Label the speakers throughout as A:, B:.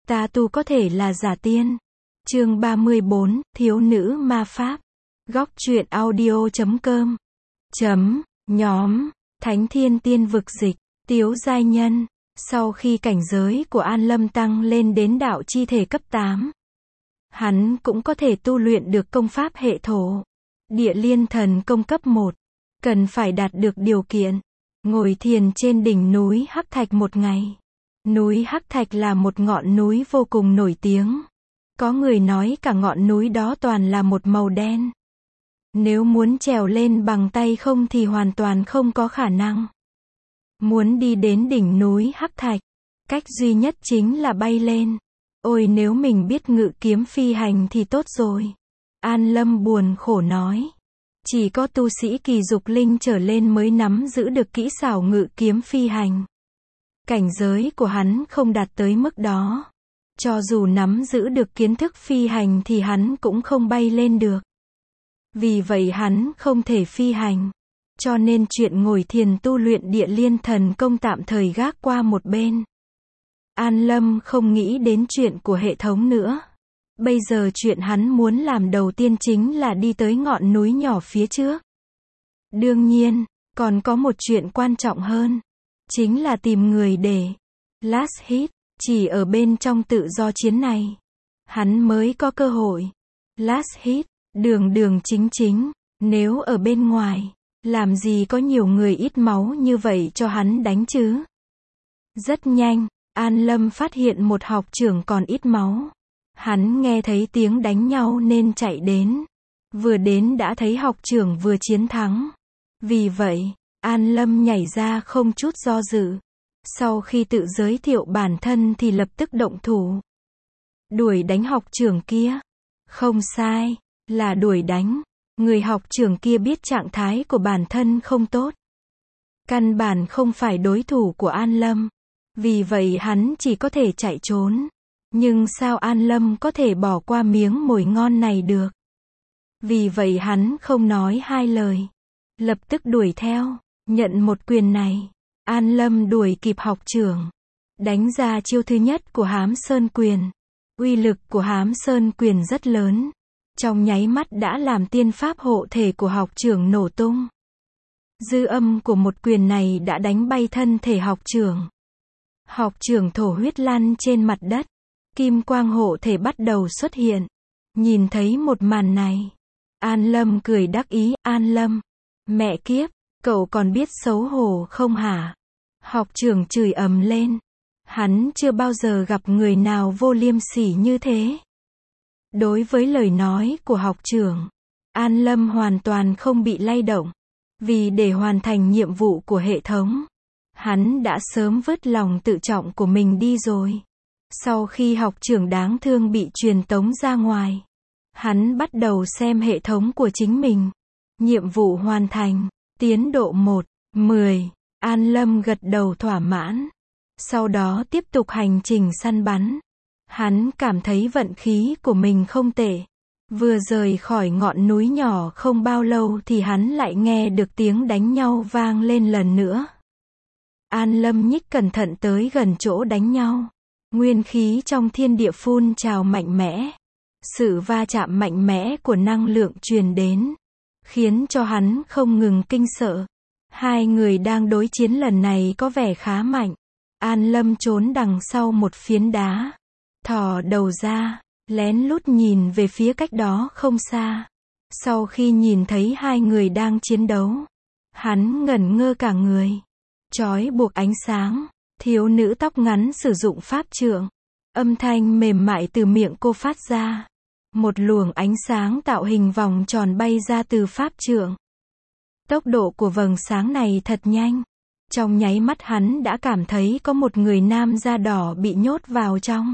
A: Ta tu có thể là giả tiên. Chương 34, thiếu nữ ma pháp. Góc truyện audio.com. Nhóm. Thánh Thiên Tiên Vực Dịch. Tiếu giai nhân. Sau khi cảnh giới của An Lâm tăng lên đến đạo chi thể cấp 8, hắn cũng có thể tu luyện được công pháp hệ thổ. Địa Liên Thần Công cấp 1. Cần phải đạt được điều kiện. Ngồi thiền trên đỉnh núi Hắc Thạch một ngày. Núi Hắc Thạch là một ngọn núi vô cùng nổi tiếng. Có người nói cả ngọn núi đó toàn là một màu đen. Nếu muốn trèo lên bằng tay không thì hoàn toàn không có khả năng. Muốn đi đến đỉnh núi Hắc Thạch, cách duy nhất chính là bay lên. Ôi nếu mình biết ngự kiếm phi hành thì tốt rồi. An Lâm buồn khổ nói. Chỉ có tu sĩ kỳ dục linh trở lên mới nắm giữ được kỹ xảo ngự kiếm phi hành. Cảnh giới của hắn không đạt tới mức đó. Cho dù nắm giữ được kiến thức phi hành thì hắn cũng không bay lên được. Vì vậy hắn không thể phi hành. Cho nên chuyện ngồi thiền tu luyện Địa Liên Thần Công tạm thời gác qua một bên. An Lâm không nghĩ đến chuyện của hệ thống nữa. Bây giờ chuyện hắn muốn làm đầu tiên chính là đi tới ngọn núi nhỏ phía trước. Đương nhiên, còn có một chuyện quan trọng hơn. Chính là tìm người để last hit. Chỉ ở bên trong tự do chiến này, hắn mới có cơ hội last hit, đường chính chính. Nếu ở bên ngoài, làm gì có nhiều người ít máu như vậy cho hắn đánh chứ. Rất nhanh, An Lâm phát hiện một học trưởng còn ít máu. Hắn nghe thấy tiếng đánh nhau nên chạy đến. Vừa đến đã thấy học trưởng vừa chiến thắng. Vì vậy, An Lâm nhảy ra không chút do dự. Sau khi tự giới thiệu bản thân thì lập tức động thủ. Đuổi đánh học trưởng kia. Không sai, là đuổi đánh. Người học trưởng kia biết trạng thái của bản thân không tốt. Căn bản không phải đối thủ của An Lâm. Vì vậy hắn chỉ có thể chạy trốn. Nhưng sao An Lâm có thể bỏ qua miếng mồi ngon này được? Vì vậy hắn không nói hai lời. Lập tức đuổi theo, nhận một quyền này. An Lâm đuổi kịp học trưởng. Đánh ra chiêu thứ nhất của Hám Sơn Quyền. Uy lực của Hám Sơn Quyền rất lớn. Trong nháy mắt đã làm tiên pháp hộ thể của học trưởng nổ tung. Dư âm của một quyền này đã đánh bay thân thể học trưởng. Học trưởng thổ huyết lăn trên mặt đất. Kim quang hộ thể bắt đầu xuất hiện. Nhìn thấy một màn này, An Lâm cười đắc ý. An Lâm, mẹ kiếp, cậu còn biết xấu hổ không hả? Học trưởng chửi ầm lên. Hắn chưa bao giờ gặp người nào vô liêm sỉ như thế. Đối với lời nói của học trưởng, An Lâm hoàn toàn không bị lay động. Vì để hoàn thành nhiệm vụ của hệ thống, hắn đã sớm vứt lòng tự trọng của mình đi rồi. Sau khi học trưởng đáng thương bị truyền tống ra ngoài, hắn bắt đầu xem hệ thống của chính mình. Nhiệm vụ hoàn thành, tiến độ 1/10. An Lâm gật đầu thỏa mãn. Sau đó tiếp tục hành trình săn bắn. Hắn cảm thấy vận khí của mình không tệ. Vừa rời khỏi ngọn núi nhỏ không bao lâu thì hắn lại nghe được tiếng đánh nhau vang lên lần nữa. An Lâm nhích cẩn thận tới gần chỗ đánh nhau. Nguyên khí trong thiên địa phun trào mạnh mẽ. Sự va chạm mạnh mẽ của năng lượng truyền đến, khiến cho hắn không ngừng kinh sợ. Hai người đang đối chiến lần này có vẻ khá mạnh. An Lâm trốn đằng sau một phiến đá. Thò đầu ra, lén lút nhìn về phía cách đó không xa. Sau khi nhìn thấy hai người đang chiến đấu, hắn ngẩn ngơ cả người. Trói buộc ánh sáng. Thiếu nữ tóc ngắn sử dụng pháp trượng. Âm thanh mềm mại từ miệng cô phát ra. Một luồng ánh sáng tạo hình vòng tròn bay ra từ pháp trượng. Tốc độ của vầng sáng này thật nhanh. Trong nháy mắt hắn đã cảm thấy có một người nam da đỏ bị nhốt vào trong.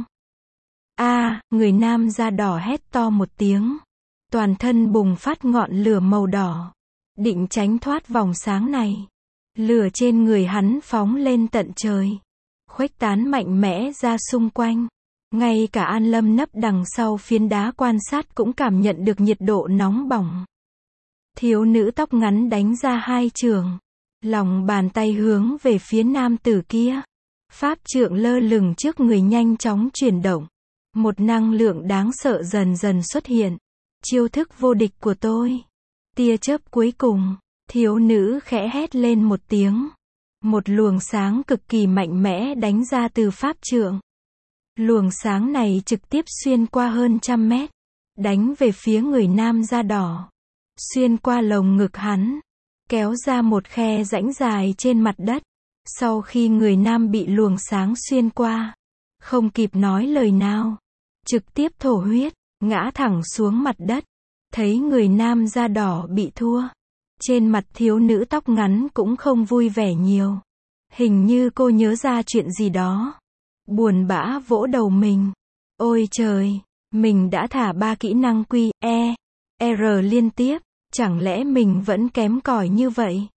A: Người nam da đỏ hét to một tiếng. Toàn thân bùng phát ngọn lửa màu đỏ. Định tránh thoát vòng sáng này. Lửa trên người hắn phóng lên tận trời. Khuếch tán mạnh mẽ ra xung quanh. Ngay cả An Lâm nấp đằng sau phiến đá quan sát cũng cảm nhận được nhiệt độ nóng bỏng. Thiếu nữ tóc ngắn đánh ra hai chưởng. Lòng bàn tay hướng về phía nam tử kia. Pháp trượng lơ lửng trước người nhanh chóng chuyển động. Một năng lượng đáng sợ dần dần xuất hiện. Chiêu thức vô địch của tôi. Tia chớp cuối cùng, thiếu nữ khẽ hét lên một tiếng. Một luồng sáng cực kỳ mạnh mẽ đánh ra từ pháp trượng. Luồng sáng này trực tiếp xuyên qua hơn 100 mét, đánh về phía người nam da đỏ. Xuyên qua lồng ngực hắn, kéo ra một khe rãnh dài trên mặt đất. Sau khi người nam bị luồng sáng xuyên qua, không kịp nói lời nào, trực tiếp thổ huyết, ngã thẳng xuống mặt đất. Thấy người nam da đỏ bị thua, trên mặt thiếu nữ tóc ngắn cũng không vui vẻ nhiều. Hình như cô nhớ ra chuyện gì đó. Buồn bã vỗ đầu mình. Ôi trời, mình đã thả 3 kỹ năng Q, E, R liên tiếp, chẳng lẽ mình vẫn kém cỏi như vậy?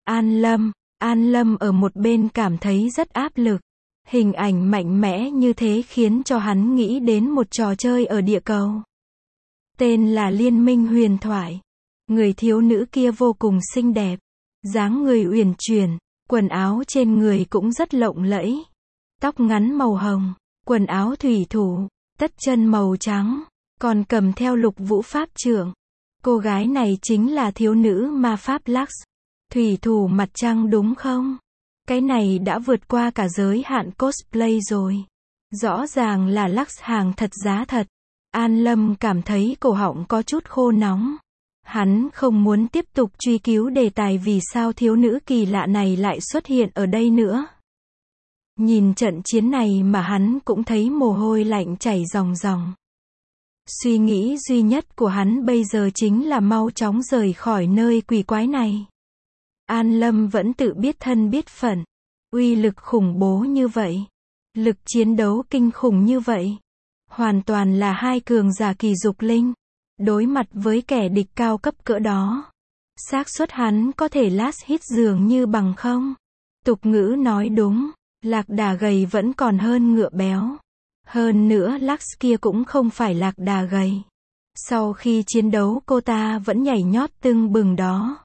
A: An Lâm ở một bên cảm thấy rất áp lực. Hình ảnh mạnh mẽ như thế khiến cho hắn nghĩ đến một trò chơi ở địa cầu. Tên là Liên minh huyền thoại. Người thiếu nữ kia vô cùng xinh đẹp. Dáng người uyển chuyển, quần áo trên người cũng rất lộng lẫy. Tóc ngắn màu hồng, quần áo thủy thủ, tất chân màu trắng, còn cầm theo lục vũ pháp trượng. Cô gái này chính là thiếu nữ ma pháp Lux. Thủy thủ mặt trăng đúng không? Cái này đã vượt qua cả giới hạn cosplay rồi. Rõ ràng là Lux hàng thật giá thật. An Lâm cảm thấy cổ họng có chút khô nóng. Hắn không muốn tiếp tục truy cứu đề tài vì sao thiếu nữ kỳ lạ này lại xuất hiện ở đây nữa. Nhìn trận chiến này mà hắn cũng thấy mồ hôi lạnh chảy ròng ròng. Suy nghĩ duy nhất của hắn bây giờ chính là mau chóng rời khỏi nơi quỷ quái này. An Lâm vẫn tự biết thân biết phận. Uy lực khủng bố như vậy. Lực chiến đấu kinh khủng như vậy. Hoàn toàn là hai cường giả kỳ dục linh. Đối mặt với kẻ địch cao cấp cỡ đó. Xác suất hắn có thể last hit dường như bằng không. Tục ngữ nói đúng. Lạc đà gầy vẫn còn hơn ngựa béo. Hơn nữa Lux kia cũng không phải lạc đà gầy. Sau khi chiến đấu cô ta vẫn nhảy nhót tưng bừng đó.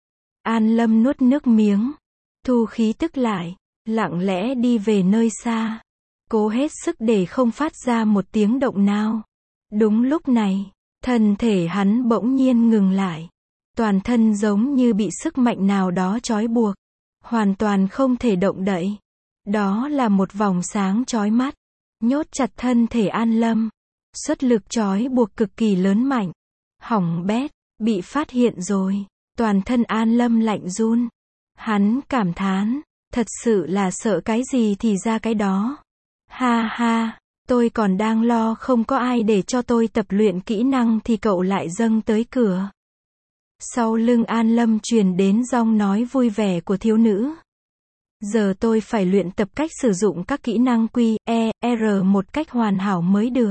A: An Lâm nuốt nước miếng. Thu khí tức lại. Lặng lẽ đi về nơi xa. Cố hết sức để không phát ra một tiếng động nào. Đúng lúc này, thân thể hắn bỗng nhiên ngừng lại. Toàn thân giống như bị sức mạnh nào đó trói buộc. Hoàn toàn không thể động đậy. Đó là một vòng sáng chói mắt. Nhốt chặt thân thể An Lâm. Xuất lực trói buộc cực kỳ lớn mạnh. Hỏng bét, bị phát hiện rồi. Toàn thân An Lâm lạnh run. Hắn cảm thán. Thật sự là sợ cái gì thì ra cái đó. Ha ha, tôi còn đang lo không có ai để cho tôi tập luyện kỹ năng thì cậu lại dâng tới cửa. Sau lưng An Lâm truyền đến giọng nói vui vẻ của thiếu nữ. Giờ tôi phải luyện tập cách sử dụng các kỹ năng Q, E, R một cách hoàn hảo mới được.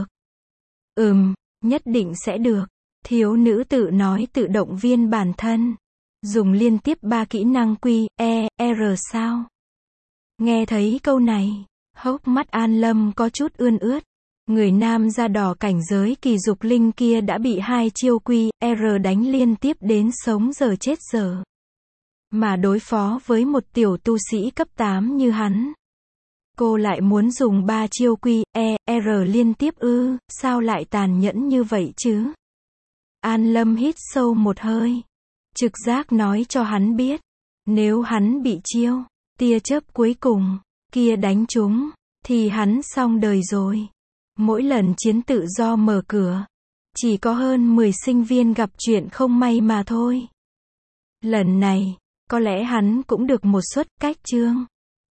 A: Nhất định sẽ được. Thiếu nữ tự nói tự động viên bản thân. Dùng liên tiếp 3 kỹ năng Q, E, R sao? Nghe thấy câu này, hốc mắt An Lâm có chút ươn ướt. Người nam da đỏ cảnh giới kỳ dục linh kia đã bị 2 chiêu Q, R đánh liên tiếp đến sống giờ chết giờ. Mà đối phó với một tiểu tu sĩ cấp 8 như hắn. Cô lại muốn dùng 3 chiêu Q, E, R liên tiếp ư, sao lại tàn nhẫn như vậy chứ? An Lâm hít sâu một hơi. Trực giác nói cho hắn biết. Nếu hắn bị chiêu, tia chớp cuối cùng, kia đánh trúng, thì hắn xong đời rồi. Mỗi lần chiến tự do mở cửa, chỉ có hơn 10 sinh viên gặp chuyện không may mà thôi. Lần này, có lẽ hắn cũng được một suất cách chương.